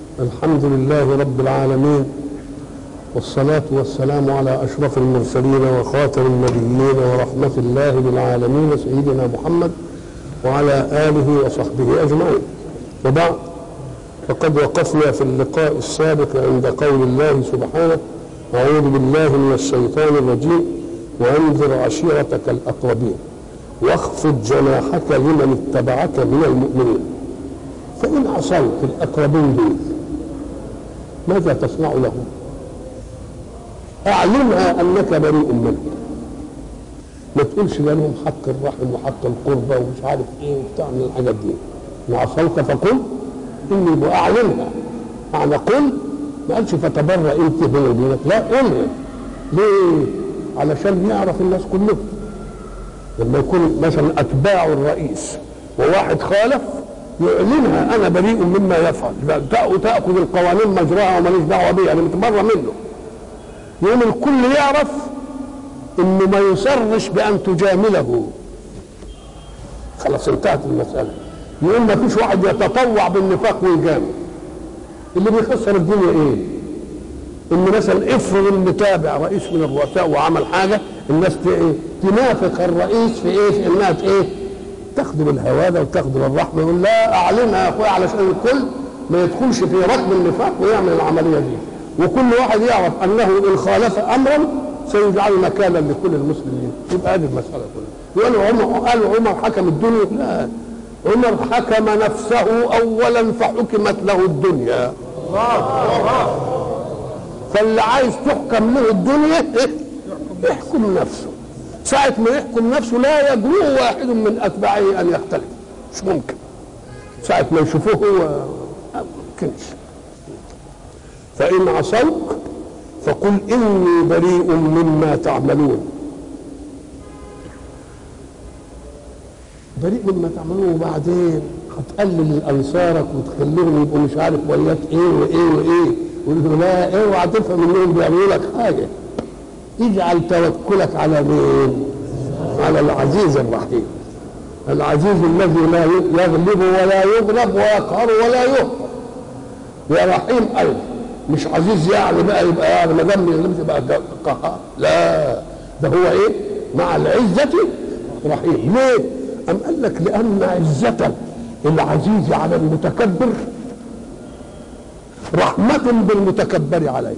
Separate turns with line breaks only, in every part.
الحمد لله رب العالمين، والصلاة والسلام على أشرف المرسلين وخاتم النبيين ورحمة الله للعالمين سيدنا محمد وعلى آله وصحبه أجمعين. وبعد، فقد وقفنا في اللقاء السابق عند قول الله سبحانه: أعوذ بالله من الشيطان الرجيم، وأنذر عشيرتك الأقربين واخفض جناحك لمن اتبعك من المؤمنين. فإن عصوك الأقربين دول ماذا تصنع لهم؟ أعلمها أنك بريء منهم، ما تقولش لهم حق الرحم وحق القربى ومش عارف إيه وبتاع من الحاجات دي. إن عصوك فقل إني بأعلمها، معنى قل ما قالش فتبرأ أنت من دينك، لا قلها. ليه؟ علشان يعرف الناس كلهم. لما يكون مثلا أتباع الرئيس وواحد خالف يعلنها: أنا بريء مما يفعل، تأخذ القوانين مجراها وماليش دعوة بيها، أنا متبرى منه. يوم الكل يعرف إنه ما يصرش بأن تجامله، خلاص انتهت المسألة. يوم ما فيش واحد يتطوع بالنفاق ويجامل. اللي بيخسر الدنيا إيه؟ إن مثلا افرض إن تابع رئيس من الرؤساء وعمل حاجة، الناس تنافق الرئيس في إيه؟ في إنها إيه؟ تاخده بالهوادة وتاخده بالرحمة. يقول لا، أعلنها يا أخويا علشان الكل ما يدخلش في ركب النفاق ويعمل العملية دي، وكل واحد يعرف أنه إن خالف أمرا سيجعل مكانا لكل المسلمين. يبقى هذه المسألة كلها. قالوا عمر حكم الدنيا؟ لا، عمر حكم نفسه أولا فحكمت له الدنيا. فاللي عايز تحكم له الدنيا يحكم نفسه. ساعة ما يحكم نفسه لا يجرؤ واحد من أتباعه أن يختلف، مش ممكن. ساعة ما يشوفوه هو ما ممكنش. فإن عصوك فقل إني بريء مما تعملون. بريء مما تعملون، وبعدين هتقلل أنصارك وتخليهم يبقوا مش عارف وياك إيه وإيه وإيه، ويقول له لا، اوعى تفهم إنهم بيعملوا لك حاجة. اجعل توكلك على مين؟ على العزيز الرحيم، العزيز الذي لا يغلب ولا يغلب ويقهر ولا يهزم. يا رحيم أيضا، مش عزيز يعني بقى يبقى يعني ما دام يغلبش يبقى قهار، لا، ده هو ايه؟ مع العزة رحيم. ليه؟ أم قال لك لأن عزة العزيز على المتكبر رحمة بالمتكبر عليه.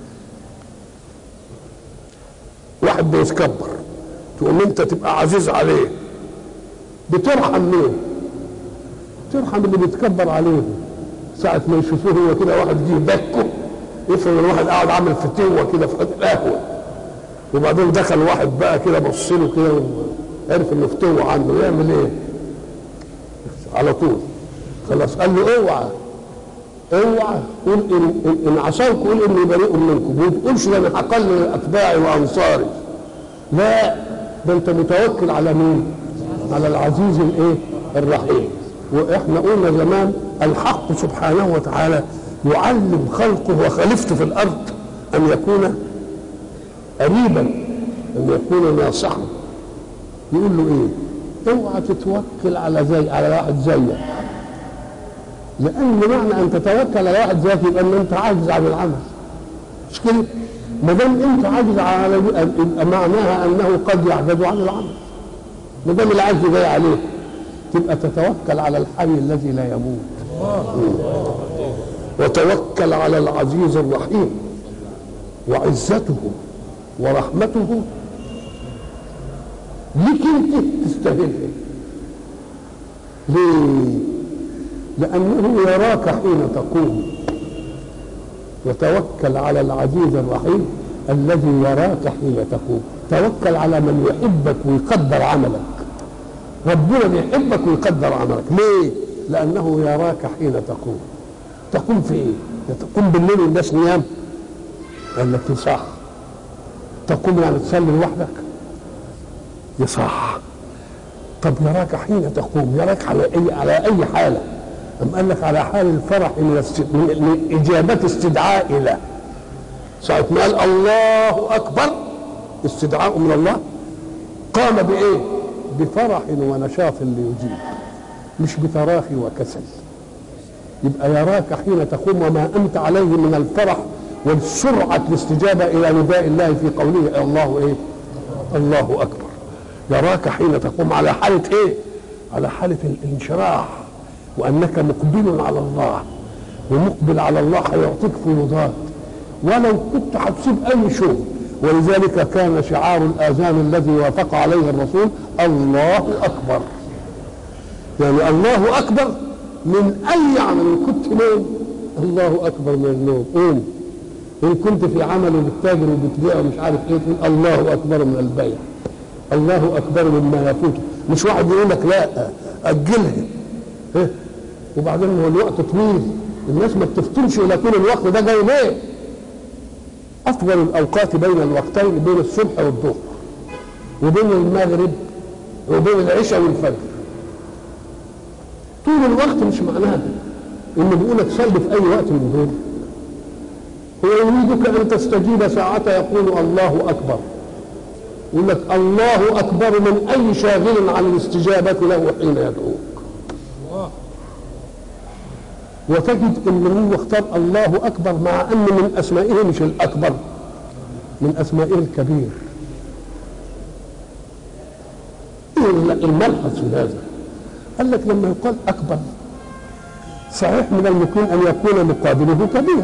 واحد بيتكبر تقوم انت تبقى عزيز عليه، بترحم مين؟ ترحم اللي بيتكبر عليه. ساعة ما يشوفوه هو كده واحد جه يبكه، يفرض الواحد قاعد عامل فتوة كده في القهوة، وبعدين دخل واحد بقى كده بص له كده وعرف انه فتوة عنده، يعمل ايه؟ على طول خلاص قال له اوعى قول ان عصاك قول اني بريء منكم، ما تقولش ده انا هقلل اتباعي وانصاري. لا، ده انت متوكل على مين؟ على العزيز الايه؟ الرحيم. واحنا قلنا زمان الحق سبحانه وتعالى يعلم خلقه وخليفته في الارض ان يكون قريبا، ان يكون ناصحا. يقول له ايه؟ اوعى تتوكل على واحد زيك، لأن معنى أن تتوكل على واحد زيك يبقى أن أنت عاجز عن العمل، مش كده؟ ما دام أنت عاجز على يبقى معناها أنه قد يعجز عن العمل. ما دام العجز جاي عليه تبقى تتوكل على الحي الذي لا يموت. وتوكل على العزيز الرحيم، وعزته ورحمته ليك أنت تستهلها. ليه؟ لأنه يراك حين تقوم. وتوكل على العزيز الرحيم الذي يراك حين تقوم. توكل على من يحبك ويقدر عملك. ربنا بيحبك ويقدر عملك. ليه؟ لأنه يراك حين تقوم. تقوم في إيه؟ تقوم بالليل والناس نيام؟ قال لك يصح. تقوم يعني تصلي لوحدك؟ يصح. طب يراك حين تقوم، يراك على أي حالة؟ أم قال لك على حال الفرح من إجابة استدعاء له. ساعة ما قال الله أكبر استدعاء من الله، قام بإيه؟ بفرح ونشاط ليجيب، مش بتراخي وكسل. يبقى يراك حين تقوم وما أنت عليه من الفرح والسرعة الاستجابة إلى نداء الله في قوله الله إيه؟ الله أكبر. يراك حين تقوم على حالة إيه؟ على حالة الانشراح، وأنك مقبل على الله، ومقبل على الله هيعطيك فيوضات ولو كنت هتسيب أي شغل. ولذلك كان شعار الآذان الذي وافق عليه الرسول الله أكبر، يعني الله أكبر من أي عمل. كنت نوم الله أكبر من النوم، قوم. إن كنت في عمل وبتتاجر وبتبيع ومش عارف إيه، تقول الله أكبر من البيع، الله أكبر مما يفوته. مش واحد يقول لك لا أجلها، وبعدين هو الوقت طويل، الناس ما بتفتنش إلى طول الوقت ده جاي ليه؟ أفضل الأوقات بين الوقتين بين الصبح والظهر، وبين المغرب وبين العشاء والفجر. طول الوقت مش معناه إنه بيقول لك صلي في أي وقت من دول. هو يريدك أن تستجيب ساعة يقول الله أكبر، يقول لك الله أكبر من أي شاغل عن الاستجابة له حين يدعوك. وتجد ان هو اختار الله اكبر مع ان من اسمائه مش الاكبر، من اسمائه الكبير. الملحظ في هذا قال لك لما يقال اكبر صحيح من الممكن ان يكون مقابله كبير،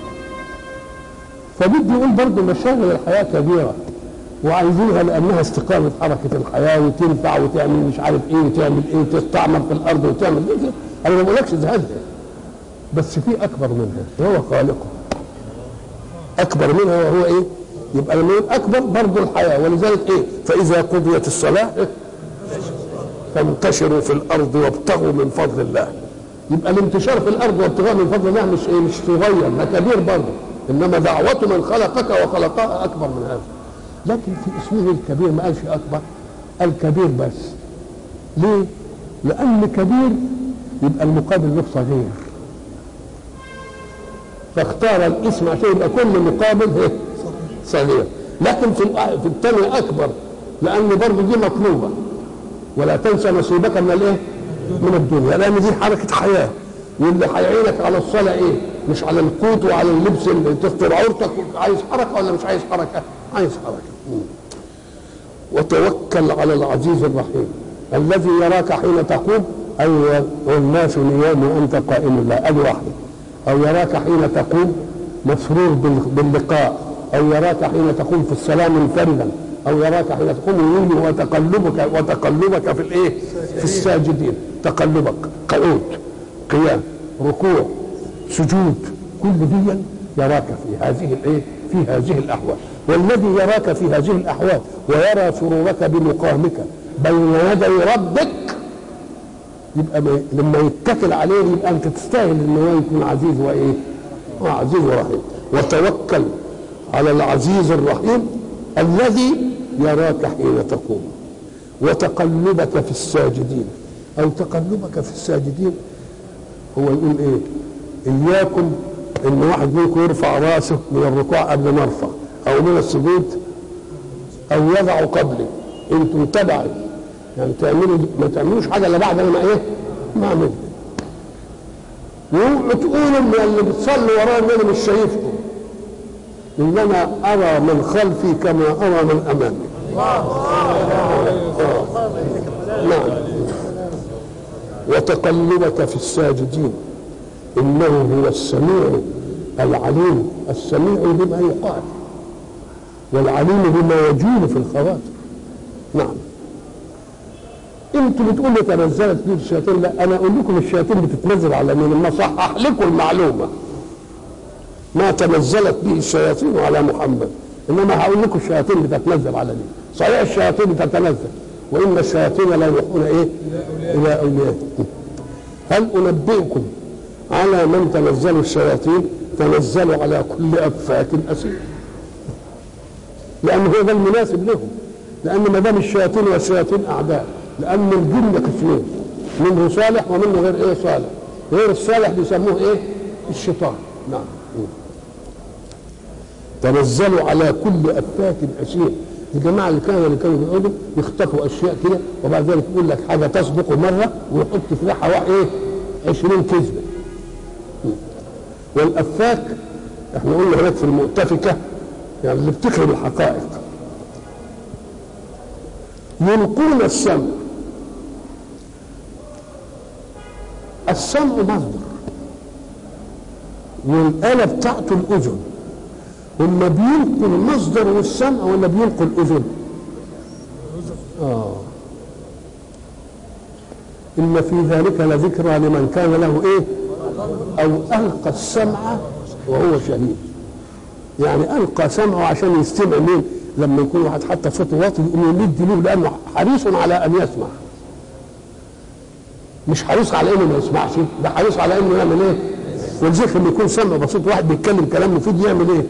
فبدي يقول برضه مشاغل الحياه كبيره وعايزينها لانها استقامه حركه الحياه وتنفع وتعمل مش عارف ايه وتعمل ايه وتستعمر في الارض وتعمل ايه. انا ما بقولكش زهدها، بس في اكبر منها وهو خالقه، اكبر منها وهو ايه؟ يبقى لما يقول اكبر برضه الحياه. ولذلك ايه؟ فاذا قضيت الصلاه فانتشروا في الارض وابتغوا من فضل الله. يبقى الانتشار في الارض وابتغاء من فضل الله مش ايه؟ مش صغير، ده كبير برضه، انما دعوه من خلقك وخلقها اكبر من هذا. لكن في اسمه الكبير ما قالش اكبر، قال كبير بس. ليه؟ لان كبير يبقى المقابل له صغير، فاختار الاسم عشان يبقى كل مقابل صغير. لكن في الثاني اكبر لان برضه دي مطلوبه، ولا تنسى نصيبك من الايه؟ من الدنيا، لان دي حركه حياه، واللي هيعينك على الصلاه ايه؟ مش على القوت وعلى اللبس اللي تستر عورتك. عايز حركه ولا مش عايز حركه؟ عايز حركه. وتوكل على العزيز الرحيم الذي يراك حين تقوم، اي والناس نيام وانت قائم الله، ادي واحده. او يراك حين تقوم مسرور باللقاء، او يراك حين تقوم في الصلاه منفردا، او يراك حين تقوم يمين وتقلبك في الايه؟ في الساجدين. تقلبك قعود قيام ركوع سجود، كل دي يراك في هذه الايه؟ في هذه الاحوال. والذي يراك في هذه الاحوال ويرى سرورك بمقامك بين يدي ربك، يبقى لما يتكل عليه يبقى انت تستاهل ان هو يكون عزيز وايه؟ عزيز ورحيم. وتوكل على العزيز الرحيم الذي يراك حين تقوم وتقلبك في الساجدين. او تقلبك في الساجدين هو يقول ايه؟ اياكم ان واحد منكم يرفع راسه من الركوع قبل ما يرفع، او من السجود، او يضع قبلي. انتم تبعي، يعني ما تعملوش حاجه الا بعد ما ايه؟ ما عملت. وتقولوا ان اللي بتصلي ورايا ان انا مش شايفكم، انما ارى من خلفي كما ارى من امامي. نعم. وتقلبك في الساجدين انه هو السميع العليم، السميع بما يقال والعليم بما يجول في الخواطر. نعم. انتوا بتقولوا تنزلت به الشياطين، لا انا اقول لكم الشياطين بتتنزل على مين؟ ما صحح لكم المعلومه، ما تنزلت به الشياطين على محمد، انما هقول لكم الشياطين بتتنزل على مين. صحيح الشياطين بتتنزل، وان الشياطين لا يوحون ايه؟ الى اوليائهم. هل انبئكم على من تنزلوا الشياطين؟ تنزلوا على كل افاك اثيم، لان هو ده المناسب لهم، لان ما دام الشياطين والشياطين اعداء، لان الجن قسمين، منه صالح ومنه غير ايه؟ صالح. غير الصالح بيسموه ايه؟ الشيطان. نعم. تنزلوا على كل افاك اثيم. الجماعه اللي كانوا بيقعدوا يخطفوا اشياء كده، وبعد ذلك يقول لك حاجه تسبق مره ويحط في ريحه ايه؟ 20 كذبه. والافاك احنا قلنا هناك في المؤتفكه يعني اللي بتخرب الحقائق، يلقون السمع. السمع مصدر والآلة بتاعته الأذن. هم بيلقوا المصدر والسمع ولا بيلقوا الأذن؟ إن في ذلك لذكرى لمن كان له إيه؟ أو ألقى السمع وهو شهيد. يعني ألقى سمعه عشان يستمع مين؟ لما يكون واحد حتى صوته واطي يقوم يمد له لأنه حريص على أن يسمع. مش حريص على إنه ما يسمعش، ده حريص على إنه يعمل إيه؟ ولذلك لما يكون سمع بسيط واحد بيتكلم كلام مفيد يعمل إيه؟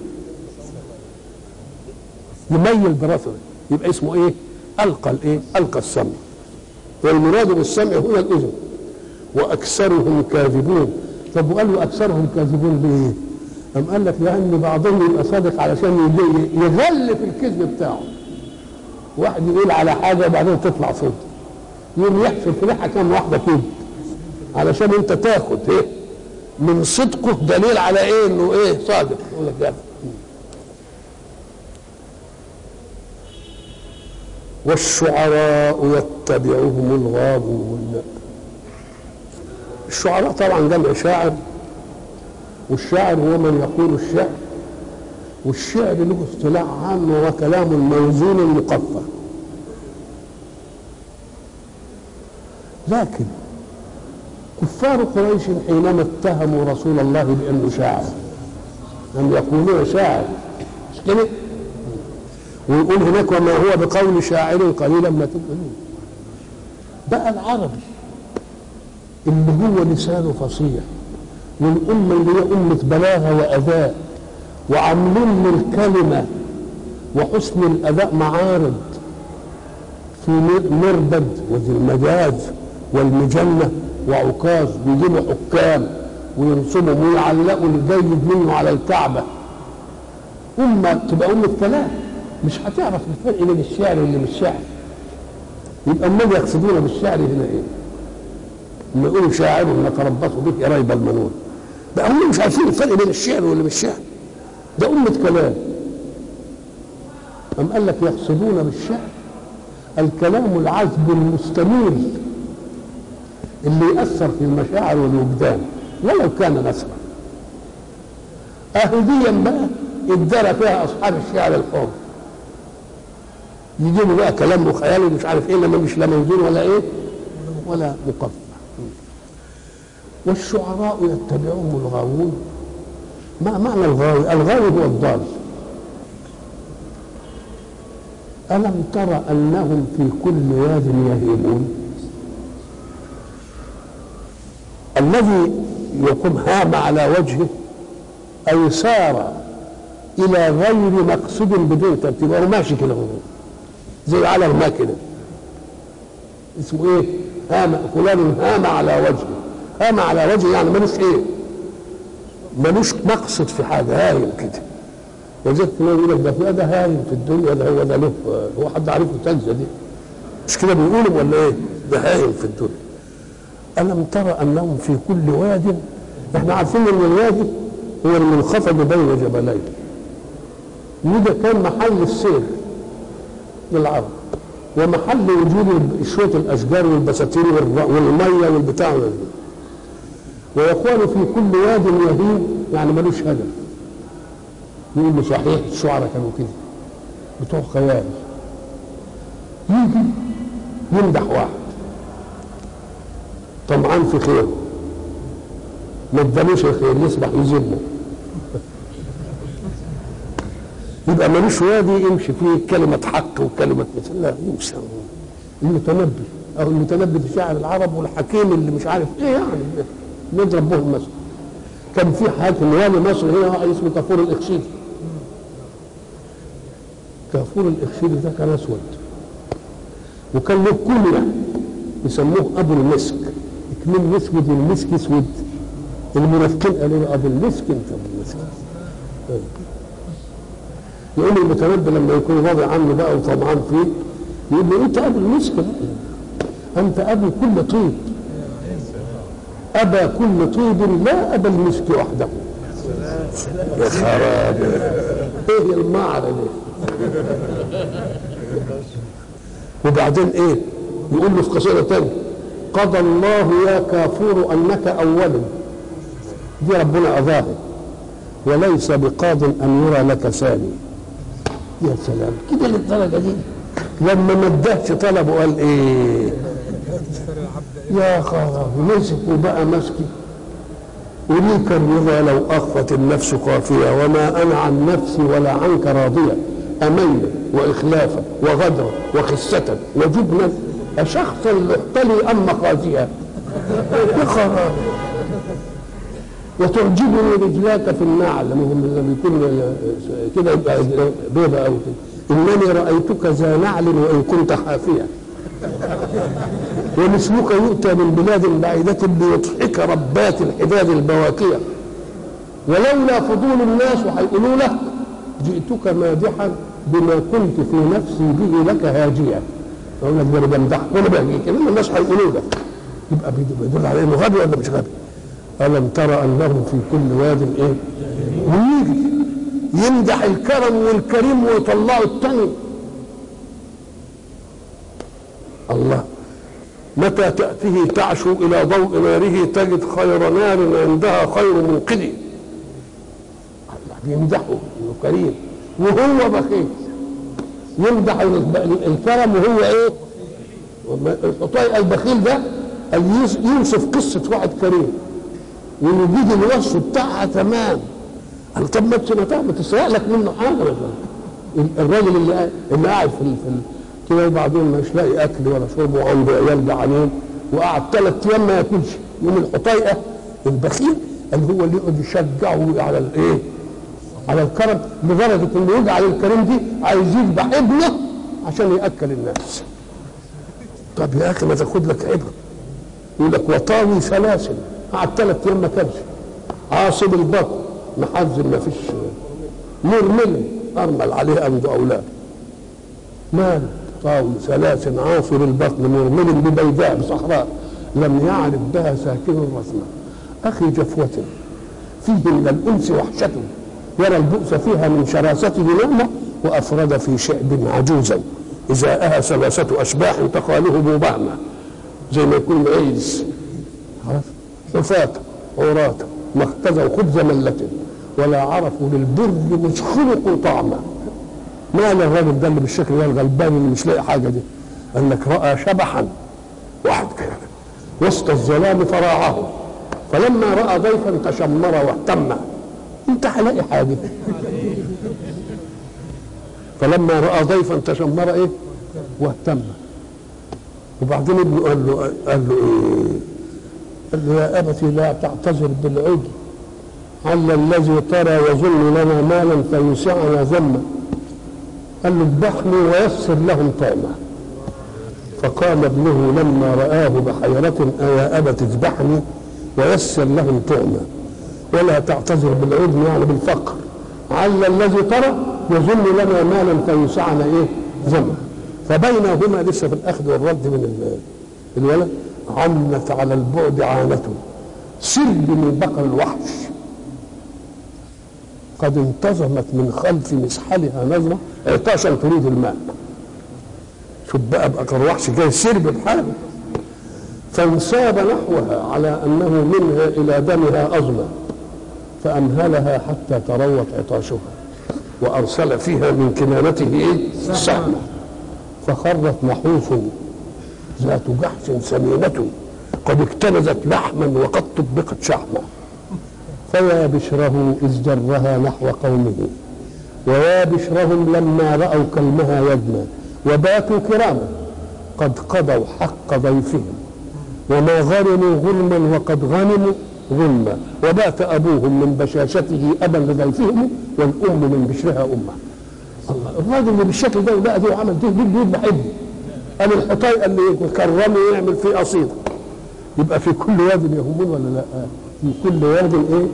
يميل براسه، يبقى اسمه إيه؟ ألقى الإيه؟ ألقى السمع. والمراد بالسمع هنا الأذن. وأكثرهم كاذبون. طب وقالوا أكثرهم كاذبون ليه؟ أم قال لك لأن بعضهم يبقى صادق علشان يغلف الكذب بتاعه. واحد يقول على حاجة وبعدين تطلع صدق. يوم يحصل في لحة كام واحدة كذب علشان أنت تاخد إيه؟ من صدقه دليل على إيه؟ إنه إيه؟ صادق. يقول لك ده. والشعراء يتبعهم الغاوون. الشعراء طبعا جمع شاعر، والشاعر هو من يقول الشعر، والشعر له اصطلاح عام وهو كلام الموزون المقفى. لكن كفار قريش حينما اتهموا رسول الله بأنه شاعر أن يقولون شاعر مش كده؟ ويقول هناك وما هو بقول شاعر قليلا ما تؤمنون. بقى العربي اللي هو لسانه فصيح والأمة اللي هي أمة بلاغة وأداء وعاملين للكلمة وحسن الأداء معارض في مربد وذي المجاز والمجنة وعكاظ، بيجيبوا حكام وينصبوا ويعلقوا الجيد منه على الكعبة. أمة تبقى أمة كلام مش هتعرف الفرق بين الشعر واللي مش شعر. يبقى امال يقصدون بالشعر هنا ايه؟ لما يقولوا شاعر نتربص به ريب المنون، بقى هم مش عارفين الفرق بين الشعر واللي مش شعر. ده أمة كلام. أم قال لك يقصدون بالشعر الكلام العذب المستميل اللي يأثر في المشاعر والوجدان ولو كان نثرا. أهديا بقى ادرى فيها أصحاب الشعر الحر، يجيبوا بقى كلام وخيال ومش عارف ايه، لما مش لا موزون ولا ايه ولا مقفى. والشعراء يتبعهم الغاوون. ما معنى الغاوي؟ الغاوي هو الضال. ألم ترى أنهم في كل واد يهيمون؟ الذي يقوم هام على وجهه أي سار إلى غير مقصود بدون ترتيب، هو ماشي كده زي على الماكنة. اسمه ايه؟ هام، فلان هام على وجهه. هام على وجهه يعني ملوش ايه؟ ملوش مقصد في حاجة، هايم كده. وجدت يقول لك ده هايم في الدنيا، ده هو ده له، هو حد عارفه تنزه دي؟ مش كده بيقولوا ولا ايه؟ ده هايم في الدنيا. ألم ترى أنهم في كل واد، احنا عارفين ان الوادي هو المنخفض بين جبلين، وده كان محل السير للعرب ومحل وجود شوية الأشجار والبساتين والمية والبتاع. ويقول في كل واد يهيم يعني ملوش هدف. يقول صحيح الشعراء كانوا كده بتوع خيال. يجي يمدح واحد طمعان في خير، ما ادالوش الخير يصبح يذله، يبقى ملوش وادي يمشي فيه كلمة حق وكلمة مثل. لا يمشي المتنبي أو المتنبي في شاعر العرب والحكيم اللي مش عارف إيه يعني نضرب بهم مثلا. كان في حاكم والي مصر هنا واحد اسمه كافور الإخشيدي. كافور الإخشيدي ده كان أسود وكان له كنية يسموه أبو المسك. كمين يسود المسك اسود، المنافقين قالوا له أبو المسك أنت أبو المسك. يقول المتنبي لما يكون راضي عنه بقى وطمعان فيه يقول له انت ابو المسك، انت ابو كل طيب. أبى كل طيب لا أبى المسك وحده. يا خراب، ايه المعرة دي؟ وبعدين ايه يقول له في قصيدة تانية: قضى الله يا كافور انك اول، دي ربنا اضاها، وليس بقاض ان يرى لك ثاني. يا سلام، كده للدرجة دي. لما ما ادهش طلبه قال ايه؟ يا خراب، مسك وبقى مسكي. وليك الرضا لو أخفت النفس قافية، وما أنا عن نفسي ولا عنك راضية. أمينا وإخلافا وغدرا وخسة وجبنا أشخصا لأحتلي أم مخازيها. يا خراب، وتعجبني رجلاك في النعل، لما بيكون كده يبقى بيضة أو كده. إنني رأيتك ذا نعل وإن كنت حافيا، ومثلك يؤتى من بلاد بعيدة ليضحك ربات الحداد البواكية، ولولا فضول الناس هيقولوا لك جئتك مادحا بما كنت في نفسي به لك هاجيا. اقول لك ده انا بمدحك وانا بهجيك، انما الناس هيقولوا لك، يبقى بيدل على انه غبي ولا مش غبي؟ الم ترى انهم في كل واد ايه؟ ويجي يمدح الكرم والكريم ويطلعوا التاني. الله، متى تأتيه تعشو إلى ضوء ناره تجد خير نار عندها خير منقذ. الله بيمدحه إنه كريم وهو بخيل، يمدح الكرم وهو إيه؟ الحطيئة البخيل ده يوصف قصة واحد كريم ويجيب الوصف بتاعها تمام. قال طب ما تسرق لك منه حاجة مثلا. الراجل اللي قاعد في كده بعدين مش لاقي اكل ولا شرب وعنده عيال جعانين وقعد 3 ايام ما ياكلش، يوم الحطيئه البخيل اللي هو اللي يقعد يشجعه على الايه؟ على الكرم، لدرجه انه يجعل الكريم دي عايز يذبح ابنه عشان ياكل الناس. طب يا اخي ما تاخد لك عبره. يقول لك وطاوي سلاسل، قعد 3 ايام ما كلش، عاصب البطن، محزن ما فيش، مرمل ارمل عليه عنده اولاد، مال طاوي سلاسل عاصر البطن مرمل ببيداء بصحراء لم يعرف بها ساكن رسمه. اخي جفوة فيه من الانس وحشة، يرى البؤس فيها من شراسته نعمة، وافرد في شعب عجوزا ازاءها ثلاثة اشباح تقاله بوبهمة، زي ما يكون عيز حفاة عراة ما اختزوا خبز ملة ولا عرفوا للبر مش خلقوا طعما. مال الراجل ده اللي بالشكل ده الغلبان اللي مش لاقي حاجه دي؟ قال لك راى شبحا واحد كده وسط الظلام فراعه، فلما راى ضيفا تشمر واهتم. انت هلاقي حاجه. فلما راى ضيفا تشمر ايه؟ واهتم. وبعدين ابنه قال له ايه؟ قال له يا ابتي لا تعتذر بالعجل، عل الذي ترى يظن لنا مالا فيسعنا ذما. قال له اذبحني ويسر لهم طعمه. فقام ابنه لما رآه بحيرة أيا أبت اذبحني ويسر لهم طعمه ولا تعتذر بالعدم يعني بالفقر، عل الذي ترى يظن لنا مالا فيسعنا ايه؟ ذما. فبينهما لسه في الأخذ والرد من الولد عنت على البعد عانته سرب من بقر الوحش قد انتظمت من خلف مسحلها نظرة عطاشا تريد الماء. شوف بقى بقر وحش جاي سرب بحاله، فانساب نحوها على انه منها الى دمها اظمى، فامهلها حتى تروت عطاشها وارسل فيها من كنانته ايه؟ سهمه، فخرت نحوس ذات جحش سمينه قد اكتنزت لحما وقد طبقت شحما. فيا بشره إذ جرها نحو قومه، ويا بشرهم لما رأوا كلمها يدمى، وباتوا كراما قد قضوا حق ضيفهم، وما غنموا غنما وقد غنموا غنما، وبات أبوهم من بشاشته أبا لضيفهم، والأم من بشرها أمه. الله، الراجل اللي بالشكل ده وبقى دي وعمل دي بده يذبح ابنه. قال الحطيئة اللي يكرمه يعمل فيه قصيدة، يبقى في كل واد يهمون ولا لا؟ في كل واد ايه؟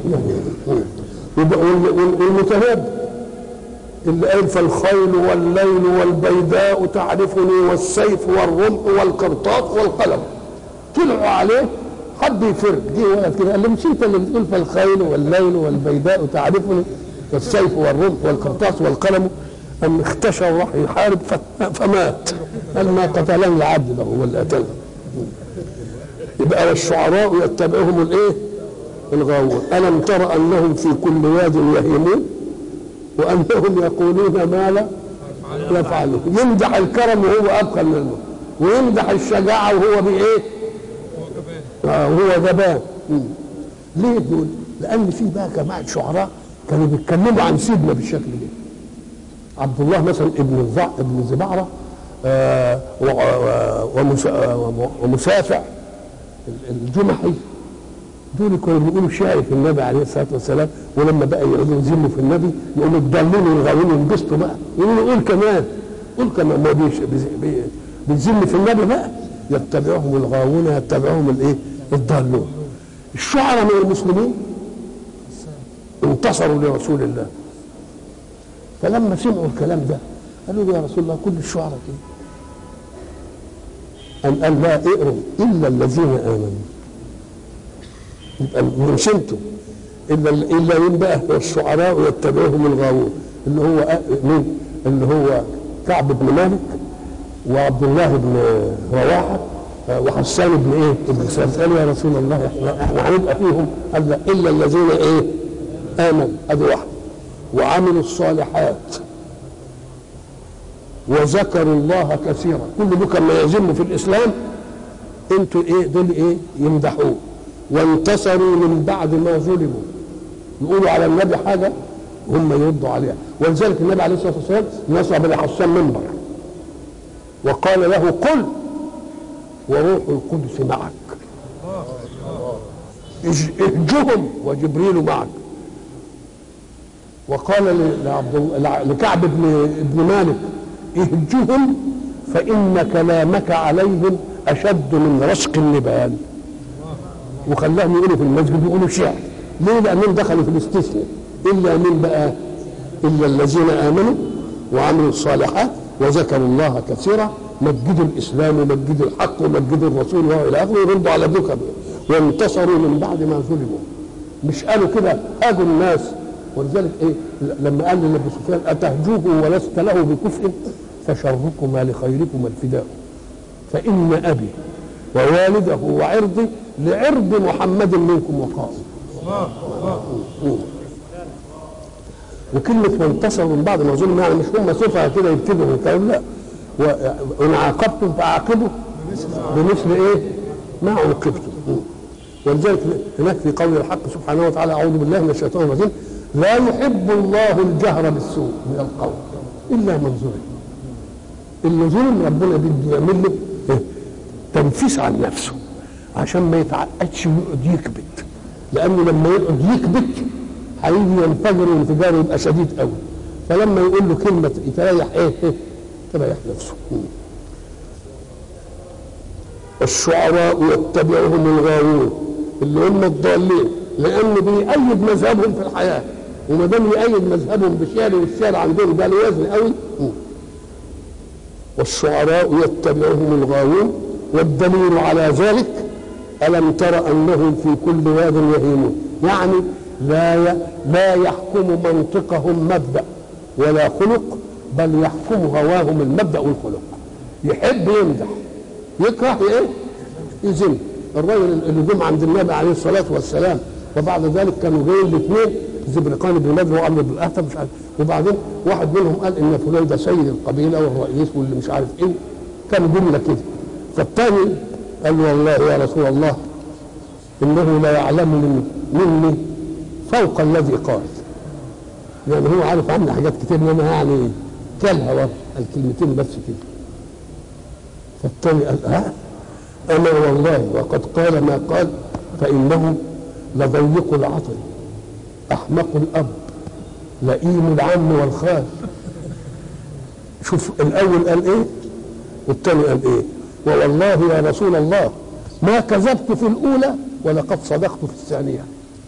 والمتنبي اللي قال فالخيل والليل والبيداء تعرفني والسيف والرمح والقرطاس والقلم، طلعوا عليه حب يفرق دي ولد كده، قال له مش انت اللي بتقول فالخيل والليل والبيداء تعرفني والسيف والرمح والقرطاس والقلم؟ أم اختشى وراح يحارب فمات. قال ما قتلني العبد ده هو اللي قتله. يبقى والشعراء يتبعهم الايه؟ الغاوون. ألم تر أنهم في كل واد يهيمون وأنهم يقولون ما لا يفعلون. يمدح الكرم وهو أبخل منه، ويمدح الشجاعة وهو بإيه؟ وهو جبان. ليه دول؟ لأن في بقى جماعة شعراء كانوا بيتكلموا عن سيدنا بالشكل ده. عبد الله مثلا ابن زبعرة ومسافع الجمحي، دول كانوا بيقولوا شعر في النبي عليه الصلاه والسلام، ولما بقى يقعدوا يذموا في النبي يقولوا اتضللوا ويغاوون ينبسطوا بقى، يقولوا قول كمان ما بيذم في النبي بقى. يتبعهم الغاوون يتبعهم الايه؟ الضالون. الشعراء من المسلمين انتصروا لرسول الله، فلما سمعوا الكلام ده قالوا له يا رسول الله كل الشعراء كده. قال لا اقروا الا الذين امنوا. يبقى مش انتم الا مين بقى؟ الشعراء يتبعهم الغاوون، اللي هو مين؟ اللي هو كعب بن مالك وعبد الله بن رواحه وحسان بن ايه؟ ابن ثابت. قالوا يا رسول الله احنا هنبقى فيهم؟ قال لا الا الذين ايه؟ امنوا. ادي واحده. وعملوا الصالحات وذكروا الله كثيرا. كل دول كما يذم في الاسلام انتوا ايه؟ دول ايه؟ يمدحوه. وانتصروا من بعد ما ظلموا. يقولوا على النبي حاجه هم يردوا عليها. ولذلك النبي عليه الصلاه والسلام نصب لحسان منبر وقال له قل وروح القدس معك اهجهم وجبريل معك. وقال لكعب بن مالك اهجهم فإن كلامك عليهم أشد من رشق النبال. وخلاهم يقولوا في المسجد يقولوا شعر. ليه؟ لأنهم دخلوا في الاستثناء. إلا من بقى؟ إلا الذين آمنوا وعملوا الصالحات وذكروا الله كثيرا، مجدوا الإسلام ومجدوا الحق ومجدوا الرسول وإلى آخره، يردوا على ذكر وانتصروا من بعد ما ظلموا. مش قالوا كده هاجوا الناس. ولذلك ايه لما قال لابي سفيان اتهجوه ولست له بكفء فشركما لخيركما الفداء فان ابي ووالده وعرضي لعرض محمد منكم وقائم. وكلمه وانتصروا من بعد ما ظلموا يعني مش هم سفهاء كده يبتدوا الكلام، لا. وان عاقبتم فعاقبوا بمثل ايه؟ ما عوقبتم. ولذلك هناك في قول الحق سبحانه وتعالى اعوذ بالله من الشيطان الرجيم لا يحب الله الجهر بالسوء من القول الا من ظلم. اللي ظلم ربنا بده يعمل له تنفيس عن نفسه عشان ما يتعقدش ويقعد يكبت، لانه لما يقعد يكبت هيجي ينفجر وانفجاره يبقى شديد قوي. فلما يقول له كلمه يتريح ايه؟ تريح نفسه. الشعراء يتبعهم الغاوون اللي هم الضالين، لانه بيأيد مذهبهم في الحياه، وما دام يأيد مذهبهم بشعر والشعر عندهم ده له وزن قوي. والشعراء يتبعهم الغاوون. والدليل على ذلك ألم تر أنهم في كل واد يهيمون، يعني لا يحكم منطقهم مبدأ ولا خلق، بل يحكم هواهم المبدأ والخلق. يحب يمدح، يكره ايه؟ يذم. الراجل اللي جم عند النبي عليه الصلاه والسلام وبعد ذلك كانوا جايين الاثنين زبرقان بن مدر وعمرو بن الاهتم مش عارف، وبعدين واحد منهم قال ان فلان ده سيد القبيله والرئيس واللي مش عارف ايه، كان جمله كده. فالثاني قال والله يا رسول الله انه لا يعلم مني فوق الذي قال، يعني هو عارف عني حاجات كتير انما يعني كالهوى الكلمتين بس كده. فالثاني قال أما والله وقد قال ما قال فإنه لضيق العطل أحمق الأب لئيم العم والخال. شوف الأول قال إيه والثاني قال إيه. والله يا رسول الله ما كذبت في الأولى ولقد صدقت في الثانية.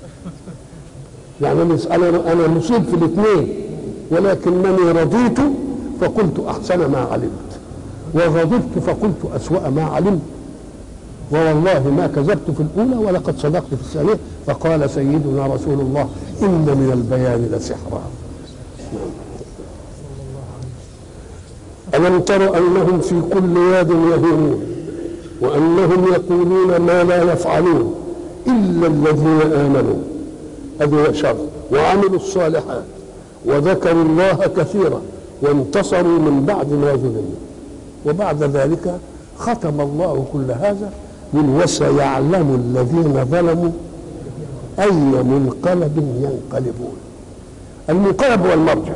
يعني أنا مصيب في الاثنين، ولكنني رضيت فقلت أحسن ما علمت وغضبت فقلت أسوأ ما علمت. ووالله ما كذبت في الأولى ولقد صدقت في الثانية. فقال سيدنا رسول الله: إن من البيان لسحرا. ألم تر أنهم في كل واد يهيمون وأنهم يقولون ما لا يفعلون إلا الذين آمنوا هذا شر وعملوا الصالحات وذكروا الله كثيرا وانتصروا من بعد ما ظلموا. وبعد ذلك ختم الله كل هذا من وسيعلم الذين ظلموا أي منقلب ينقلبون. المنقلب هو المرجع،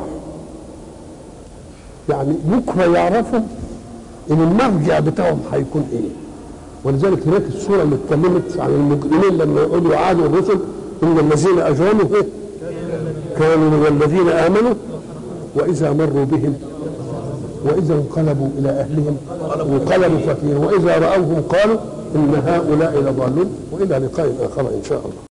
يعني بكره يعرفوا ان المرجع بتاعهم هيكون ايه. ولذلك هناك السوره اللي اتكلمت عن المجرمين لما يقولوا عادوا الرسل ان الذين اجرموا كانوا من الذين امنوا واذا مروا بهم واذا انقلبوا الى اهلهم انقلبوا فكهين واذا راوهم قالوا ان هؤلاء لضالون. والى لقاء اخر ان شاء الله.